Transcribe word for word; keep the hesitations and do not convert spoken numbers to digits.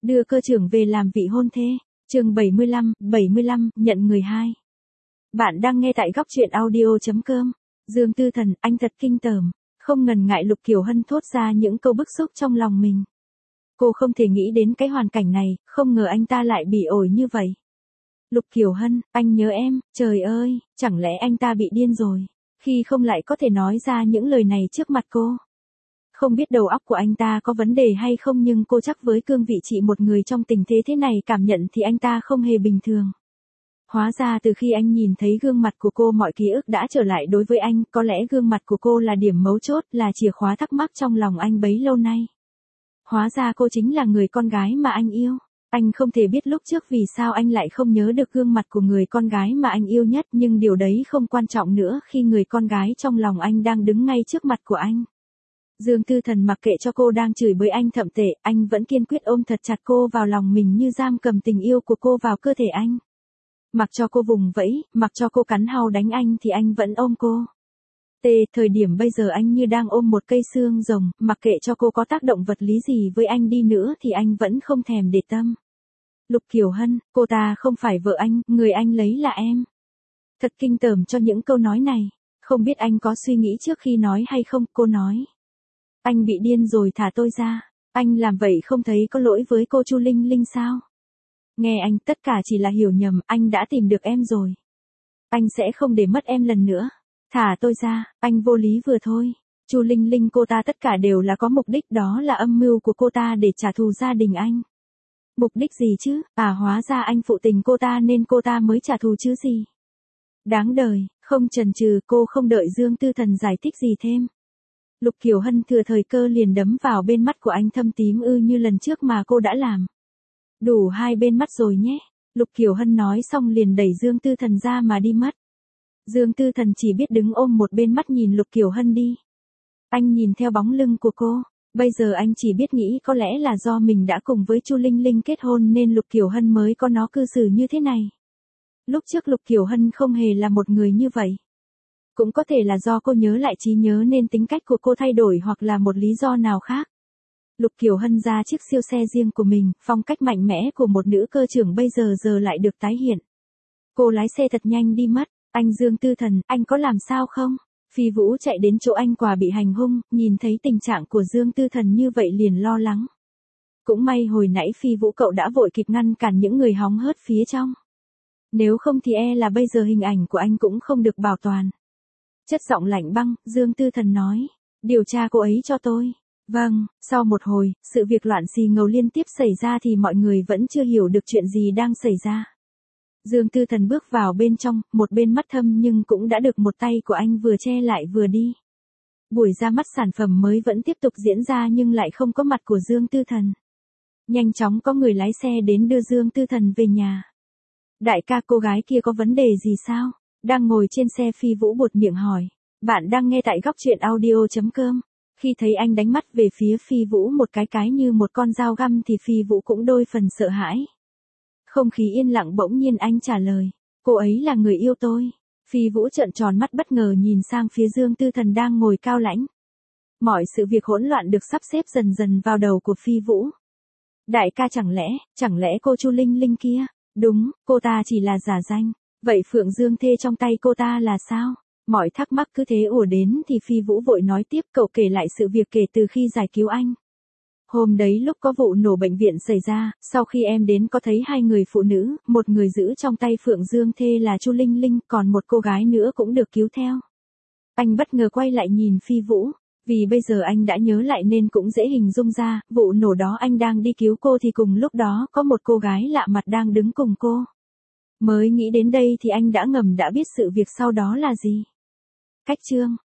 Đưa cơ trưởng về làm vị hôn thê. Chương bảy mươi lăm, bảy mươi lăm, nhận người hai. Bạn đang nghe tại góc truyện audio chấm com. Dương Tư Thần, anh thật kinh tởm. Không ngần ngại Lục Kiều Hân thốt ra những câu bức xúc trong lòng mình. Cô không thể nghĩ đến cái hoàn cảnh này, không ngờ anh ta lại bị ổi như vậy. Lục Kiều Hân, anh nhớ em, trời ơi, chẳng lẽ anh ta bị điên rồi, khi không lại có thể nói ra những lời này trước mặt cô. Không biết đầu óc của anh ta có vấn đề hay không, nhưng cô chắc với cương vị chị một người trong tình thế thế này cảm nhận thì anh ta không hề bình thường. Hóa ra từ khi anh nhìn thấy gương mặt của cô mọi ký ức đã trở lại đối với anh, có lẽ gương mặt của cô là điểm mấu chốt, là chìa khóa thắc mắc trong lòng anh bấy lâu nay. Hóa ra cô chính là người con gái mà anh yêu. Anh không thể biết lúc trước vì sao anh lại không nhớ được gương mặt của người con gái mà anh yêu nhất, nhưng điều đấy không quan trọng nữa khi người con gái trong lòng anh đang đứng ngay trước mặt của anh. Dương Tư Thần mặc kệ cho cô đang chửi bới anh thậm tệ, anh vẫn kiên quyết ôm thật chặt cô vào lòng mình như giam cầm tình yêu của cô vào cơ thể anh. Mặc cho cô vùng vẫy, mặc cho cô cắn hau đánh anh thì anh vẫn ôm cô. T, thời điểm bây giờ anh như đang ôm một cây xương rồng, mặc kệ cho cô có tác động vật lý gì với anh đi nữa thì anh vẫn không thèm để tâm. Lục Kiều Hân, cô ta không phải vợ anh, người anh lấy là em. Thật kinh tởm cho những câu nói này, không biết anh có suy nghĩ trước khi nói hay không, cô nói. Anh bị điên rồi, thả tôi ra, anh làm vậy không thấy có lỗi với cô Chu Linh Linh sao? Nghe anh, tất cả chỉ là hiểu nhầm, anh đã tìm được em rồi. Anh sẽ không để mất em lần nữa. Thả tôi ra, anh vô lý vừa thôi. Chu Linh Linh cô ta tất cả đều là có mục đích, đó là âm mưu của cô ta để trả thù gia đình anh. Mục đích gì chứ, à hóa ra anh phụ tình cô ta nên cô ta mới trả thù chứ gì. Đáng đời, không chần chừ, cô không đợi Dương Tư Thần giải thích gì thêm. Lục Kiều Hân thừa thời cơ liền đấm vào bên mắt của anh thâm tím ư như lần trước mà cô đã làm. Đủ hai bên mắt rồi nhé. Lục Kiều Hân nói xong liền đẩy Dương Tư Thần ra mà đi mất. Dương Tư Thần chỉ biết đứng ôm một bên mắt nhìn Lục Kiều Hân đi. Anh nhìn theo bóng lưng của cô, bây giờ anh chỉ biết nghĩ có lẽ là do mình đã cùng với Chu Linh Linh kết hôn nên Lục Kiều Hân mới có nó cư xử như thế này. Lúc trước Lục Kiều Hân không hề là một người như vậy. Cũng có thể là do cô nhớ lại trí nhớ nên tính cách của cô thay đổi, hoặc là một lý do nào khác. Lục Kiều Hân ra chiếc siêu xe riêng của mình, phong cách mạnh mẽ của một nữ cơ trưởng bây giờ giờ lại được tái hiện. Cô lái xe thật nhanh đi mất. Anh Dương Tư Thần, anh có làm sao không? Phi Vũ chạy đến chỗ anh Quà bị hành hung, nhìn thấy tình trạng của Dương Tư Thần như vậy liền lo lắng. Cũng may hồi nãy Phi Vũ cậu đã vội kịp ngăn cản những người hóng hớt phía trong. Nếu không thì e là bây giờ hình ảnh của anh cũng không được bảo toàn. Chất giọng lạnh băng, Dương Tư Thần nói, điều tra cô ấy cho tôi. Vâng, sau một hồi, sự việc loạn xì ngầu liên tiếp xảy ra thì mọi người vẫn chưa hiểu được chuyện gì đang xảy ra. Dương Tư Thần bước vào bên trong, một bên mắt thâm nhưng cũng đã được một tay của anh vừa che lại vừa đi. Buổi ra mắt sản phẩm mới vẫn tiếp tục diễn ra nhưng lại không có mặt của Dương Tư Thần. Nhanh chóng có người lái xe đến đưa Dương Tư Thần về nhà. Đại ca, cô gái kia có vấn đề gì sao? Đang ngồi trên xe Phi Vũ buột miệng hỏi. Bạn đang nghe tại góc truyện audio chấm com. Khi thấy anh đánh mắt về phía Phi Vũ một cái cái như một con dao găm thì Phi Vũ cũng đôi phần sợ hãi. Không khí yên lặng, bỗng nhiên anh trả lời. Cô ấy là người yêu tôi. Phi Vũ trợn tròn mắt bất ngờ nhìn sang phía Dương Tư Thần đang ngồi cao lãnh. Mọi sự việc hỗn loạn được sắp xếp dần dần vào đầu của Phi Vũ. Đại ca, chẳng lẽ, chẳng lẽ cô Chu Linh Linh kia? Đúng, cô ta chỉ là giả danh. Vậy Phượng Dương Thê trong tay cô ta là sao? Mọi thắc mắc cứ thế ùa đến thì Phi Vũ vội nói tiếp, cậu kể lại sự việc kể từ khi giải cứu anh. Hôm đấy lúc có vụ nổ bệnh viện xảy ra, sau khi em đến có thấy hai người phụ nữ, một người giữ trong tay Phượng Dương Thê là Chu Linh Linh, còn một cô gái nữa cũng được cứu theo. Anh bất ngờ quay lại nhìn Phi Vũ, vì bây giờ anh đã nhớ lại nên cũng dễ hình dung ra, vụ nổ đó anh đang đi cứu cô thì cùng lúc đó có một cô gái lạ mặt đang đứng cùng cô. Mới nghĩ đến đây thì anh đã ngầm đã biết sự việc sau đó là gì. Cách chương